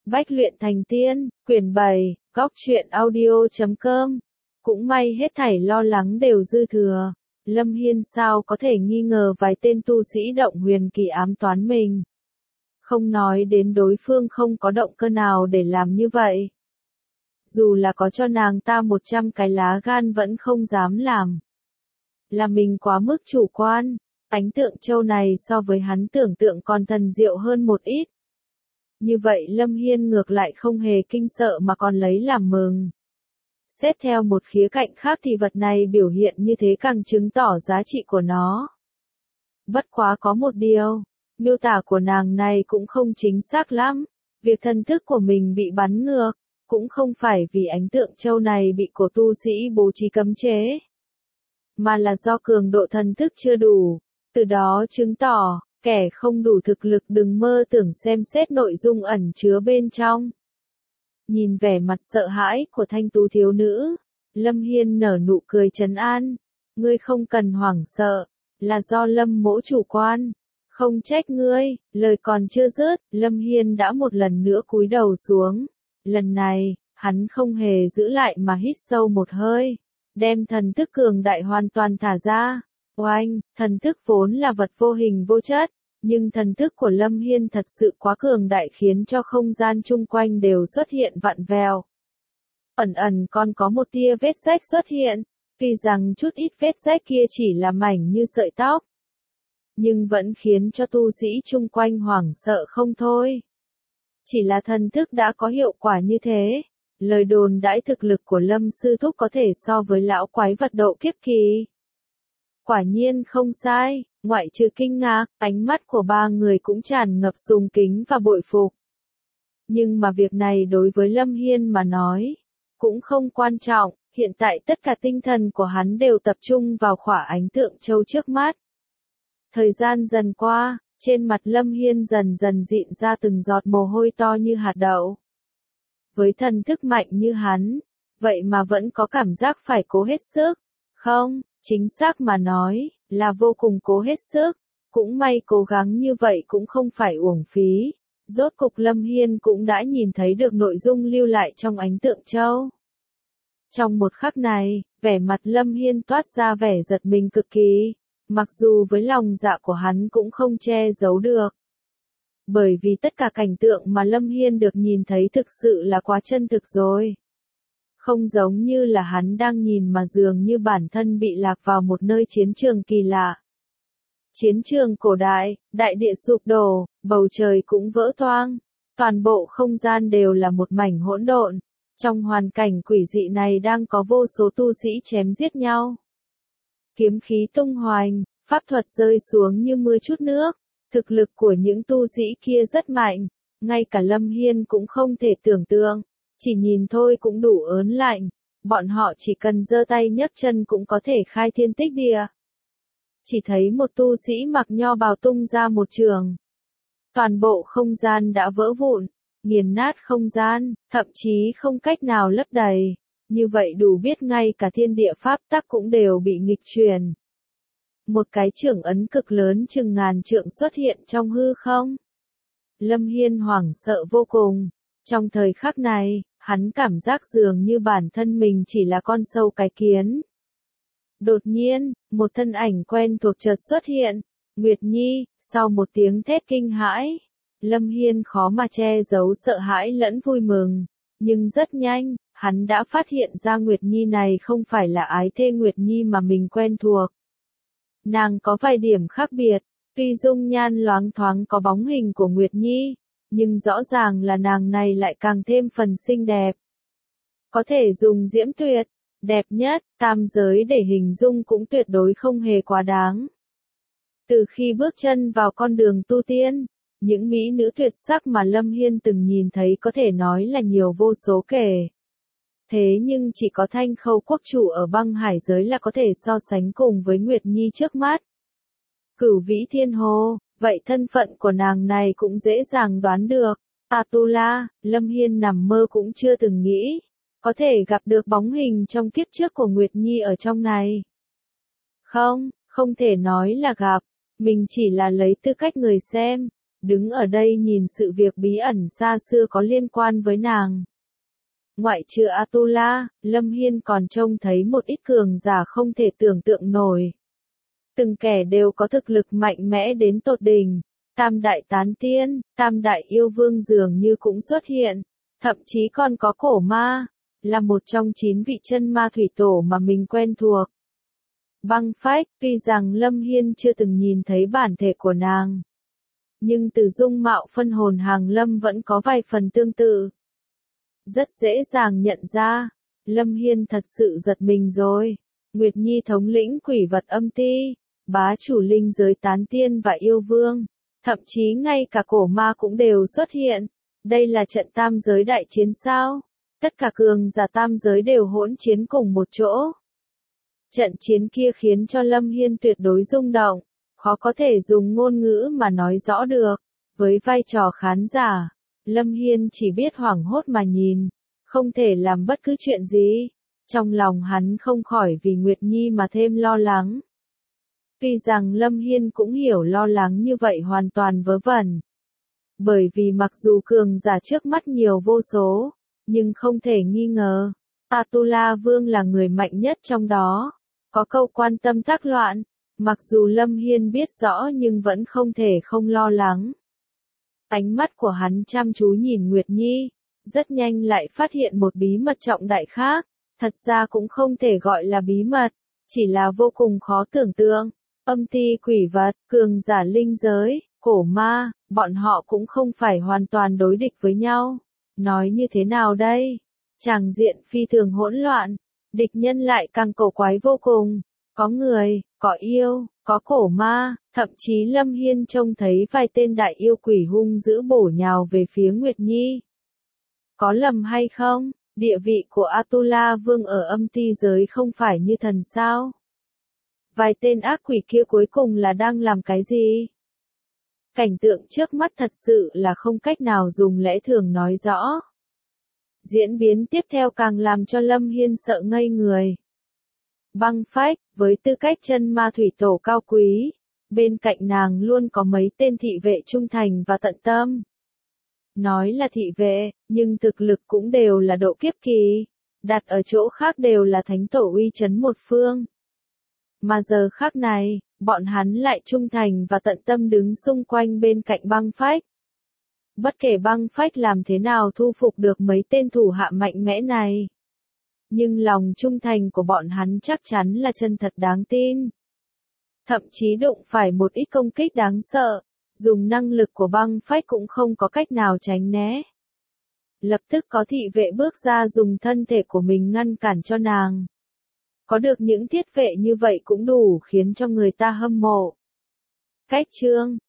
Bách luyện thành tiên, quyển 7, góc truyện audio.com. Cũng may hết thảy lo lắng đều dư thừa. Lâm Hiên sao có thể nghi ngờ vài tên tu sĩ động huyền kỳ ám toán mình. Không nói đến đối phương không có động cơ nào để làm như vậy. Dù là có cho nàng ta 100 cái lá gan vẫn không dám làm. Là mình quá mức chủ quan, ánh tượng châu này so với hắn tưởng tượng còn thần diệu hơn một ít. Như vậy Lâm Hiên ngược lại không hề kinh sợ mà còn lấy làm mừng. Xét theo một khía cạnh khác thì vật này biểu hiện như thế càng chứng tỏ giá trị của nó. Bất quá có một điều, miêu tả của nàng này cũng không chính xác lắm. Việc thần thức của mình bị bắn ngược, cũng không phải vì ánh tượng châu này bị cổ tu sĩ bố trí cấm chế, mà là do cường độ thần thức chưa đủ. Từ đó chứng tỏ, kẻ không đủ thực lực đừng mơ tưởng xem xét nội dung ẩn chứa bên trong. Nhìn vẻ mặt sợ hãi của thanh tú thiếu nữ, Lâm Hiên nở nụ cười trấn an. Ngươi không cần hoảng sợ, là do Lâm mỗ chủ quan. Không trách ngươi, lời còn chưa dứt, Lâm Hiên đã một lần nữa cúi đầu xuống. Lần này, hắn không hề giữ lại mà hít sâu một hơi, đem thần thức cường đại hoàn toàn thả ra. Oanh, thần thức vốn là vật vô hình vô chất, nhưng thần thức của Lâm Hiên thật sự quá cường đại khiến cho không gian chung quanh đều xuất hiện vặn vẹo. Ẩn ẩn còn có một tia vết rách xuất hiện, tuy rằng chút ít vết rách kia chỉ là mảnh như sợi tóc, nhưng vẫn khiến cho tu sĩ chung quanh hoảng sợ không thôi. Chỉ là thần thức đã có hiệu quả như thế, lời đồn đãi thực lực của Lâm sư thúc có thể so với lão quái vật độ kiếp kỳ. Quả nhiên không sai, ngoại trừ kinh ngạc, ánh mắt của ba người cũng tràn ngập sùng kính và bội phục. Nhưng mà việc này đối với Lâm Hiên mà nói, cũng không quan trọng, hiện tại tất cả tinh thần của hắn đều tập trung vào khỏa ánh tượng châu trước mắt. Thời gian dần qua, trên mặt Lâm Hiên dần dần dịn ra từng giọt mồ hôi to như hạt đậu. Với thần thức mạnh như hắn, vậy mà vẫn có cảm giác phải cố hết sức. Không, chính xác mà nói, là vô cùng cố hết sức. Cũng may cố gắng như vậy cũng không phải uổng phí. Rốt cục Lâm Hiên cũng đã nhìn thấy được nội dung lưu lại trong ánh tượng châu. Trong một khắc này, vẻ mặt Lâm Hiên toát ra vẻ giật mình cực kỳ. Mặc dù với lòng dạ của hắn cũng không che giấu được. Bởi vì tất cả cảnh tượng mà Lâm Hiên được nhìn thấy thực sự là quá chân thực rồi. Không giống như là hắn đang nhìn mà dường như bản thân bị lạc vào một nơi chiến trường kỳ lạ. Chiến trường cổ đại, đại địa sụp đổ, bầu trời cũng vỡ toang. Toàn bộ không gian đều là một mảnh hỗn độn. Trong hoàn cảnh quỷ dị này đang có vô số tu sĩ chém giết nhau. Kiếm khí tung hoành, pháp thuật rơi xuống như mưa trút nước. Thực lực của những tu sĩ kia rất mạnh, ngay cả Lâm Hiên cũng không thể tưởng tượng, chỉ nhìn thôi cũng đủ ớn lạnh, bọn họ chỉ cần giơ tay nhấc chân cũng có thể khai thiên tích địa. Chỉ thấy một tu sĩ mặc nho bào tung ra một trường. Toàn bộ không gian đã vỡ vụn, nghiền nát không gian, thậm chí không cách nào lấp đầy. Như vậy đủ biết ngay cả thiên địa pháp tắc cũng đều bị nghịch chuyển. Một cái chưởng ấn cực lớn chừng ngàn trượng xuất hiện trong hư không. Lâm Hiên hoảng sợ vô cùng. Trong thời khắc này, hắn cảm giác dường như bản thân mình chỉ là con sâu cái kiến. Đột nhiên, một thân ảnh quen thuộc chợt xuất hiện. Nguyệt Nhi, sau một tiếng thét kinh hãi. Lâm Hiên khó mà che giấu sợ hãi lẫn vui mừng. Nhưng rất nhanh, hắn đã phát hiện ra Nguyệt Nhi này không phải là ái thê Nguyệt Nhi mà mình quen thuộc. Nàng có vài điểm khác biệt, tuy dung nhan loáng thoáng có bóng hình của Nguyệt Nhi, nhưng rõ ràng là nàng này lại càng thêm phần xinh đẹp. Có thể dùng diễm tuyệt, đẹp nhất, tam giới để hình dung cũng tuyệt đối không hề quá đáng. Từ khi bước chân vào con đường tu tiên, những mỹ nữ tuyệt sắc mà Lâm Hiên từng nhìn thấy có thể nói là nhiều vô số kể. Thế nhưng chỉ có Thanh Khâu quốc chủ ở băng hải giới là có thể so sánh cùng với Nguyệt Nhi trước mắt. Cửu Vĩ Thiên Hồ, vậy thân phận của nàng này cũng dễ dàng đoán được. Atula, Lâm Hiên nằm mơ cũng chưa từng nghĩ, có thể gặp được bóng hình trong kiếp trước của Nguyệt Nhi ở trong này. Không, không thể nói là gặp, mình chỉ là lấy tư cách người xem, đứng ở đây nhìn sự việc bí ẩn xa xưa có liên quan với nàng. Ngoại trừ Atula, Lâm Hiên còn trông thấy một ít cường giả không thể tưởng tượng nổi. Từng kẻ đều có thực lực mạnh mẽ đến tột đỉnh. Tam đại tán tiên, tam đại yêu vương dường như cũng xuất hiện. Thậm chí còn có cổ ma, là một trong 9 vị chân ma thủy tổ mà mình quen thuộc. Băng Phách, tuy rằng Lâm Hiên chưa từng nhìn thấy bản thể của nàng, nhưng từ dung mạo phân hồn hàng Lâm vẫn có vài phần tương tự. Rất dễ dàng nhận ra, Lâm Hiên thật sự giật mình rồi. Nguyệt Nhi thống lĩnh quỷ vật âm ti, bá chủ linh giới tán tiên và yêu vương, thậm chí ngay cả cổ ma cũng đều xuất hiện. Đây là trận tam giới đại chiến sao? Tất cả cường giả tam giới đều hỗn chiến cùng một chỗ. Trận chiến kia khiến cho Lâm Hiên tuyệt đối rung động, khó có thể dùng ngôn ngữ mà nói rõ được. Với vai trò khán giả, Lâm Hiên chỉ biết hoảng hốt mà nhìn, không thể làm bất cứ chuyện gì. Trong lòng hắn không khỏi vì Nguyệt Nhi mà thêm lo lắng. Tuy rằng Lâm Hiên cũng hiểu lo lắng như vậy hoàn toàn vớ vẩn. Bởi vì mặc dù cường giả trước mắt nhiều vô số, nhưng không thể nghi ngờ, Atula Vương là người mạnh nhất trong đó. Có câu quan tâm tác loạn, mặc dù Lâm Hiên biết rõ nhưng vẫn không thể không lo lắng. Ánh mắt của hắn chăm chú nhìn Nguyệt Nhi, rất nhanh lại phát hiện một bí mật trọng đại khác. Thật ra cũng không thể gọi là bí mật, chỉ là vô cùng khó tưởng tượng. Âm ti quỷ vật, cường giả linh giới, cổ ma, bọn họ cũng không phải hoàn toàn đối địch với nhau. Nói như thế nào đây? Tràng diện phi thường hỗn loạn, địch nhân lại càng cổ quái vô cùng. Có người, có yêu, có cổ ma, thậm chí Lâm Hiên trông thấy vài tên đại yêu quỷ hung dữ bổ nhào về phía Nguyệt Nhi. Có lầm hay không? Địa vị của Atula Vương ở âm ti giới không phải như thần sao? Vài tên ác quỷ kia cuối cùng là đang làm cái gì? Cảnh tượng trước mắt thật sự là không cách nào dùng lẽ thường nói rõ. Diễn biến tiếp theo càng làm cho Lâm Hiên sợ ngây người. Băng Phách, với tư cách chân ma thủy tổ cao quý, bên cạnh nàng luôn có mấy tên thị vệ trung thành và tận tâm. Nói là thị vệ, nhưng thực lực cũng đều là độ kiếp kỳ, đặt ở chỗ khác đều là thánh tổ uy chấn một phương. Mà giờ khác này, bọn hắn lại trung thành và tận tâm đứng xung quanh bên cạnh Băng Phách. Bất kể Băng Phách làm thế nào thu phục được mấy tên thủ hạ mạnh mẽ này, nhưng lòng trung thành của bọn hắn chắc chắn là chân thật đáng tin. Thậm chí đụng phải một ít công kích đáng sợ, dùng năng lực của Băng Phách cũng không có cách nào tránh né. Lập tức có thị vệ bước ra dùng thân thể của mình ngăn cản cho nàng. Có được những thiết vệ như vậy cũng đủ khiến cho người ta hâm mộ. Cách chương